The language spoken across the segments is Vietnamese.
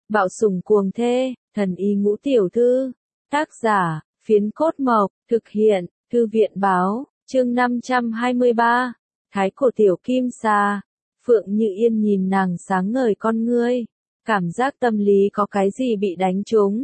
Bạo sủng cuồng thê, thần y ngũ tiểu thư. Tác giả, Phiến Cốt Mộc, thực hiện, Thư viện báo, chương 523. Thái cổ tiểu kim sa. Phượng Như Yên nhìn nàng sáng ngời con ngươi, cảm giác tâm lý có cái gì bị đánh trúng.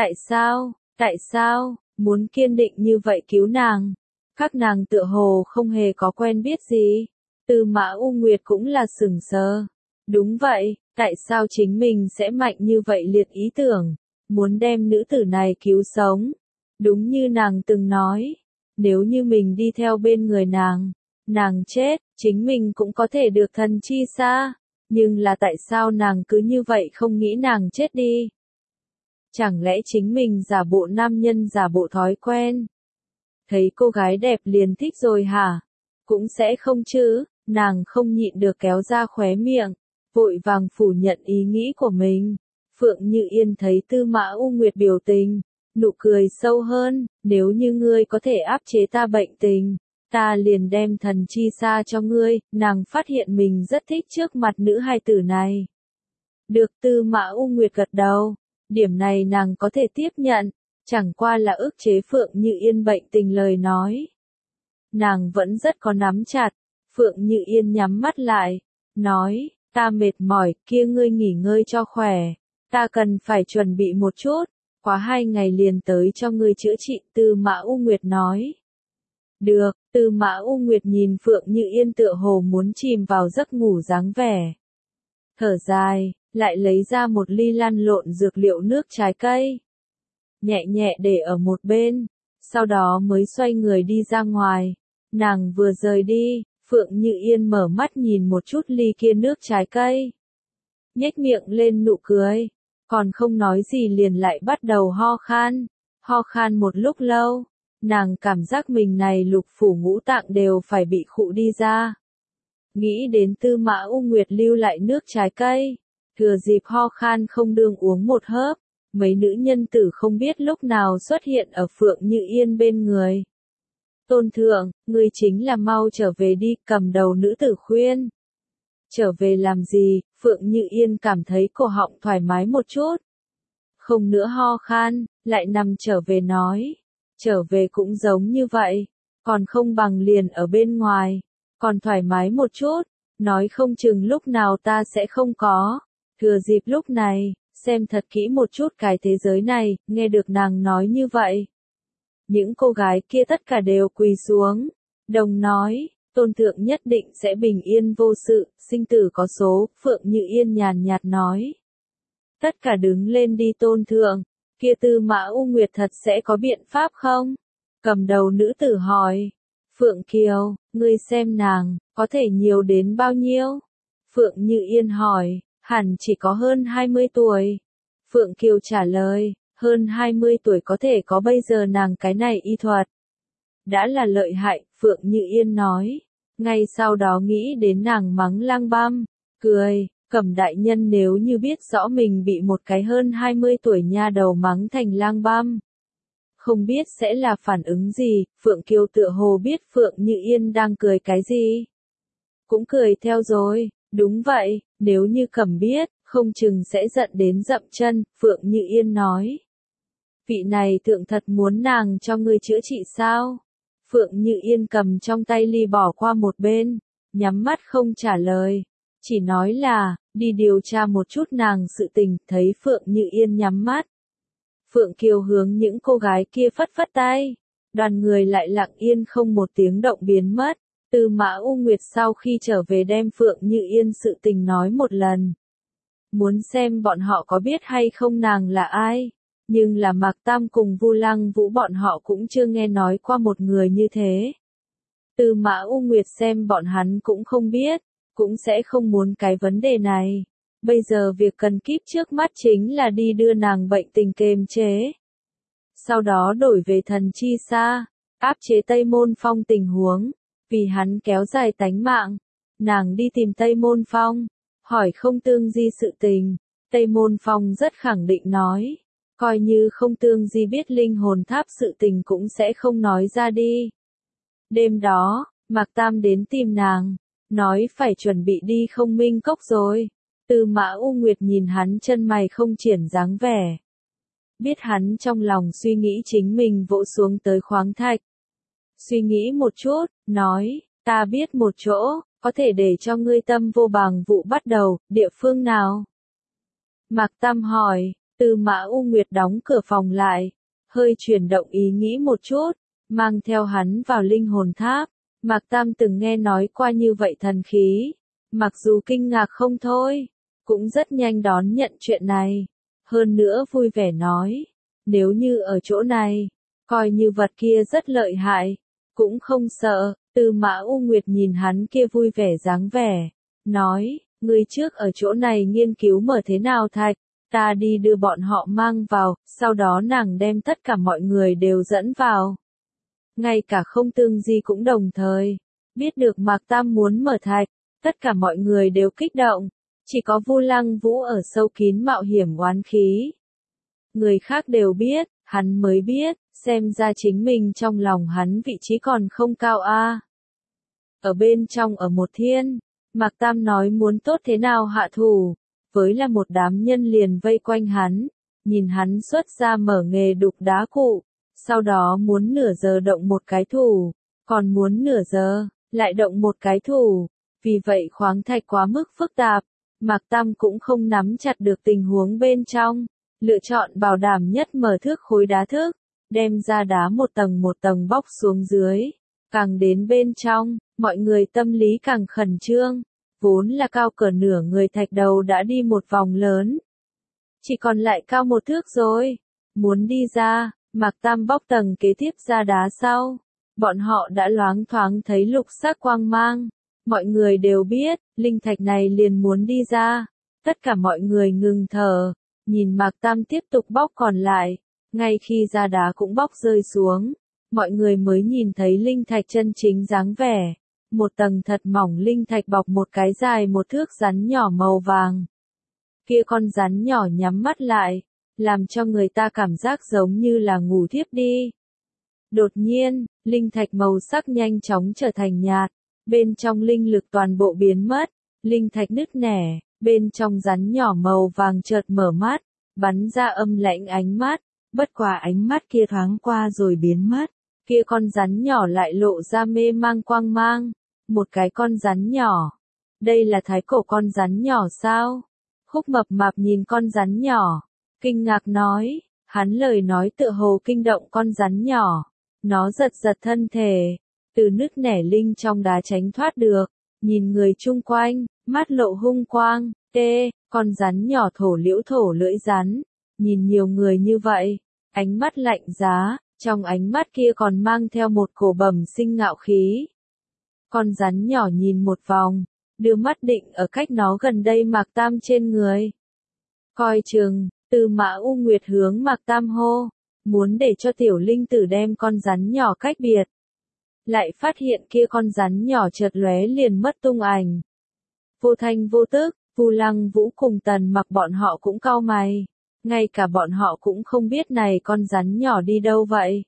Tại sao, muốn kiên định như vậy cứu nàng? Các nàng tựa hồ không hề có quen biết gì. Tư Mã U Nguyệt cũng là sửng sờ. Đúng vậy, tại sao chính mình sẽ mạnh như vậy liệt ý tưởng, muốn đem nữ tử này cứu sống? Đúng như nàng từng nói, nếu như mình đi theo bên người nàng chết, chính mình cũng có thể được thần chi xa. Nhưng là tại sao nàng cứ như vậy không nghĩ nàng chết đi? Chẳng lẽ chính mình giả bộ nam nhân giả bộ thói quen? Thấy cô gái đẹp liền thích rồi hả? Cũng sẽ không chứ, nàng không nhịn được kéo ra khóe miệng, vội vàng phủ nhận ý nghĩ của mình. Phượng Như Yên thấy Tư Mã U Nguyệt biểu tình, nụ cười sâu hơn, nếu như ngươi có thể áp chế ta bệnh tình, ta liền đem thần chi xa cho ngươi. Nàng phát hiện mình rất thích trước mặt nữ hài tử này. Được, Tư Mã U Nguyệt gật đầu, điểm này nàng có thể tiếp nhận, chẳng qua là ức chế Phượng Như Yên bệnh tình lời nói. Nàng vẫn rất có nắm chặt. Phượng Như Yên nhắm mắt lại, nói, ta mệt mỏi, kia ngươi nghỉ ngơi cho khỏe, ta cần phải chuẩn bị một chút, quá 2 ngày liền tới cho ngươi chữa trị. Tư Mã U Nguyệt nói. Được, Tư Mã U Nguyệt nhìn Phượng Như Yên tựa hồ muốn chìm vào giấc ngủ dáng vẻ. Thở dài, lại lấy ra một ly lăn lộn dược liệu nước trái cây. Nhẹ nhẹ để ở một bên, sau đó mới xoay người đi ra ngoài. Nàng vừa rời đi, Phượng Như Yên mở mắt nhìn một chút ly kia nước trái cây. Nhếch miệng lên nụ cười, còn không nói gì liền lại bắt đầu ho khan. Ho khan một lúc lâu, nàng cảm giác mình này lục phủ ngũ tạng đều phải bị khụ đi ra. Nghĩ đến Tư Mã U Nguyệt lưu lại nước trái cây, thừa dịp ho khan không đương uống một hớp. Mấy nữ nhân tử không biết lúc nào xuất hiện ở Phượng Như Yên bên người. Tôn thượng, ngươi chính là mau trở về đi, cầm đầu nữ tử khuyên. Trở về làm gì? Phượng Như Yên cảm thấy cổ họng thoải mái một chút. Không nữa ho khan, lại nằm trở về nói. Trở về cũng giống như vậy, còn không bằng liền ở bên ngoài, còn thoải mái một chút, nói không chừng lúc nào ta sẽ không có. Thừa dịp lúc này, xem thật kỹ một chút cái thế giới này. Nghe được nàng nói như vậy, những cô gái kia tất cả đều quỳ xuống, đồng nói, tôn thượng nhất định sẽ bình yên vô sự, sinh tử có số. Phượng Như Yên nhàn nhạt nói. Tất cả đứng lên đi. Tôn thượng, kia Tư Mã U Nguyệt thật sẽ có biện pháp không? Cầm đầu nữ tử hỏi. Phượng Kiều, ngươi xem nàng, có thể nhiều đến bao nhiêu? Phượng Như Yên hỏi, hẳn chỉ có hơn 20 tuổi. Phượng Kiều trả lời, hơn 20 tuổi có thể có bây giờ nàng cái này y thuật. Đã là lợi hại. Phượng Như Yên nói. Ngay sau đó nghĩ đến nàng mắng Lang Băm, cười, Cẩm đại nhân nếu như biết rõ mình bị một cái hơn 20 tuổi nha đầu mắng thành Lang Băm, không biết sẽ là phản ứng gì. Phượng Kiều tựa hồ biết Phượng Như Yên đang cười cái gì, cũng cười theo rồi. Đúng vậy, nếu như Cẩm biết, không chừng sẽ giận đến dậm chân. Phượng Như Yên nói. Vị này thượng thật muốn nàng cho ngươi chữa trị sao? Phượng Như Yên cầm trong tay ly bỏ qua một bên, nhắm mắt không trả lời, chỉ nói là, đi điều tra một chút nàng sự tình. Thấy Phượng Như Yên nhắm mắt, Phượng Kiều hướng những cô gái kia phất phất tay, đoàn người lại lặng yên không một tiếng động biến mất. Tư Mã U Nguyệt sau khi trở về đem Phượng Như Yên sự tình nói một lần, muốn xem bọn họ có biết hay không nàng là ai. Nhưng là Mạc Tam cùng Vu Lăng Vũ bọn họ cũng chưa nghe nói qua một người như thế. Tư Mã U Nguyệt xem bọn hắn cũng không biết, cũng sẽ không muốn cái vấn đề này. Bây giờ việc cần kíp trước mắt chính là đi đưa nàng bệnh tình kiềm chế. Sau đó đổi về thần chi xa, áp chế Tây Môn Phong tình huống, vì hắn kéo dài tánh mạng. Nàng đi tìm Tây Môn Phong, hỏi Không Tương Di sự tình. Tây Môn Phong rất khẳng định nói. Coi như Không Tương Di biết linh hồn tháp sự tình cũng sẽ không nói ra đi. Đêm đó, Mạc Tam đến tìm nàng, nói phải chuẩn bị đi Không Minh Cốc rồi. Tư Mã U Nguyệt nhìn hắn chân mày không triển dáng vẻ. Biết hắn trong lòng suy nghĩ chính mình vỗ xuống tới khoáng thạch. Suy nghĩ một chút, nói, ta biết một chỗ, có thể để cho ngươi tâm vô bàng vụ bắt đầu, địa phương nào? Mạc Tam hỏi, Tư Mã U Nguyệt đóng cửa phòng lại, hơi chuyển động ý nghĩ một chút, mang theo hắn vào linh hồn tháp. Mạc Tam từng nghe nói qua như vậy thần khí, mặc dù kinh ngạc không thôi, cũng rất nhanh đón nhận chuyện này. Hơn nữa vui vẻ nói, nếu như ở chỗ này, coi như vật kia rất lợi hại, cũng không sợ. Tư Mã U Nguyệt nhìn hắn kia vui vẻ dáng vẻ, nói, ngươi trước ở chỗ này nghiên cứu mở thế nào thạch, ta đi đưa bọn họ mang vào, sau đó nàng đem tất cả mọi người đều dẫn vào. Ngay cả Không Tương Di cũng đồng thời, biết được Mạc Tam muốn mở thạch, tất cả mọi người đều kích động, chỉ có Vu Lăng Vũ ở sâu kín mạo hiểm oán khí. Người khác đều biết, hắn mới biết, xem ra chính mình trong lòng hắn vị trí còn không cao a. Ở bên trong ở một thiên, Mạc Tam nói muốn tốt thế nào hạ thủ, với là một đám nhân liền vây quanh hắn, nhìn hắn xuất ra mở nghề đục đá cụ, sau đó muốn nửa giờ động một cái thủ, còn muốn nửa giờ, lại động một cái thủ, vì vậy khoáng thạch quá mức phức tạp, Mạc Tam cũng không nắm chặt được tình huống bên trong, lựa chọn bảo đảm nhất mở thước khối đá thước, đem ra đá một tầng bóc xuống dưới, càng đến bên trong, mọi người tâm lý càng khẩn trương, vốn là cao cỡ nửa người thạch đầu đã đi một vòng lớn. Chỉ còn lại cao một thước rồi, muốn đi ra, Mạc Tam bóc tầng kế tiếp ra đá sau, bọn họ đã loáng thoáng thấy lục sắc quang mang, mọi người đều biết, linh thạch này liền muốn đi ra, tất cả mọi người ngừng thở, nhìn Mạc Tam tiếp tục bóc còn lại, ngay khi ra đá cũng bóc rơi xuống, mọi người mới nhìn thấy linh thạch chân chính dáng vẻ. Một tầng thật mỏng linh thạch bọc một cái dài một thước rắn nhỏ màu vàng. Kia con rắn nhỏ nhắm mắt lại, làm cho người ta cảm giác giống như là ngủ thiếp đi. Đột nhiên, linh thạch màu sắc nhanh chóng trở thành nhạt, bên trong linh lực toàn bộ biến mất, linh thạch nứt nẻ, bên trong rắn nhỏ màu vàng chợt mở mắt, bắn ra âm lãnh ánh mắt, bất quả ánh mắt kia thoáng qua rồi biến mất, kia con rắn nhỏ lại lộ ra mê mang quang mang. Một cái con rắn nhỏ. Đây là thái cổ con rắn nhỏ sao? Khúc Mập Mạp nhìn con rắn nhỏ, kinh ngạc nói, hắn lời nói tựa hồ kinh động con rắn nhỏ. Nó giật giật thân thể, từ nứt nẻ linh trong đá tránh thoát được, nhìn người chung quanh, mắt lộ hung quang, con rắn nhỏ thổ liễu thổ lưỡi rắn, nhìn nhiều người như vậy, ánh mắt lạnh giá, trong ánh mắt kia còn mang theo một cổ bẩm sinh ngạo khí. Con rắn nhỏ nhìn một vòng, đưa mắt định ở cách nó gần đây Mạc Tam trên người. Coi chừng, Tư Mã U Nguyệt hướng Mạc Tam hô, muốn để cho tiểu linh tử đem con rắn nhỏ cách biệt. Lại phát hiện kia con rắn nhỏ chợt lóe liền mất tung ảnh. Vô thanh vô tức, Vu Lăng Vũ cùng Tần Mặc bọn họ cũng cau mày, ngay cả bọn họ cũng không biết này con rắn nhỏ đi đâu vậy.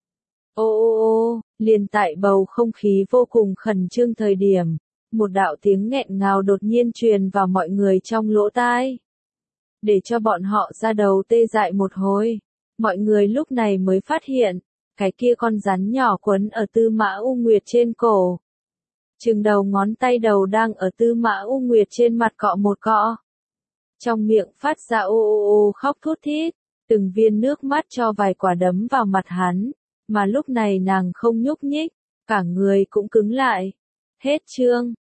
Ô, liền tại bầu không khí vô cùng khẩn trương thời điểm, một đạo tiếng nghẹn ngào đột nhiên truyền vào mọi người trong lỗ tai. Để cho bọn họ ra đầu tê dại một hồi, mọi người lúc này mới phát hiện, cái kia con rắn nhỏ quấn ở Tư Mã U Nguyệt trên cổ. Chừng đầu ngón tay đầu đang ở Tư Mã U Nguyệt trên mặt cọ một cọ. Trong miệng phát ra ô khóc thút thít, từng viên nước mắt cho vài quả đấm vào mặt hắn. Mà lúc này nàng không nhúc nhích, cả người cũng cứng lại. Hết chương.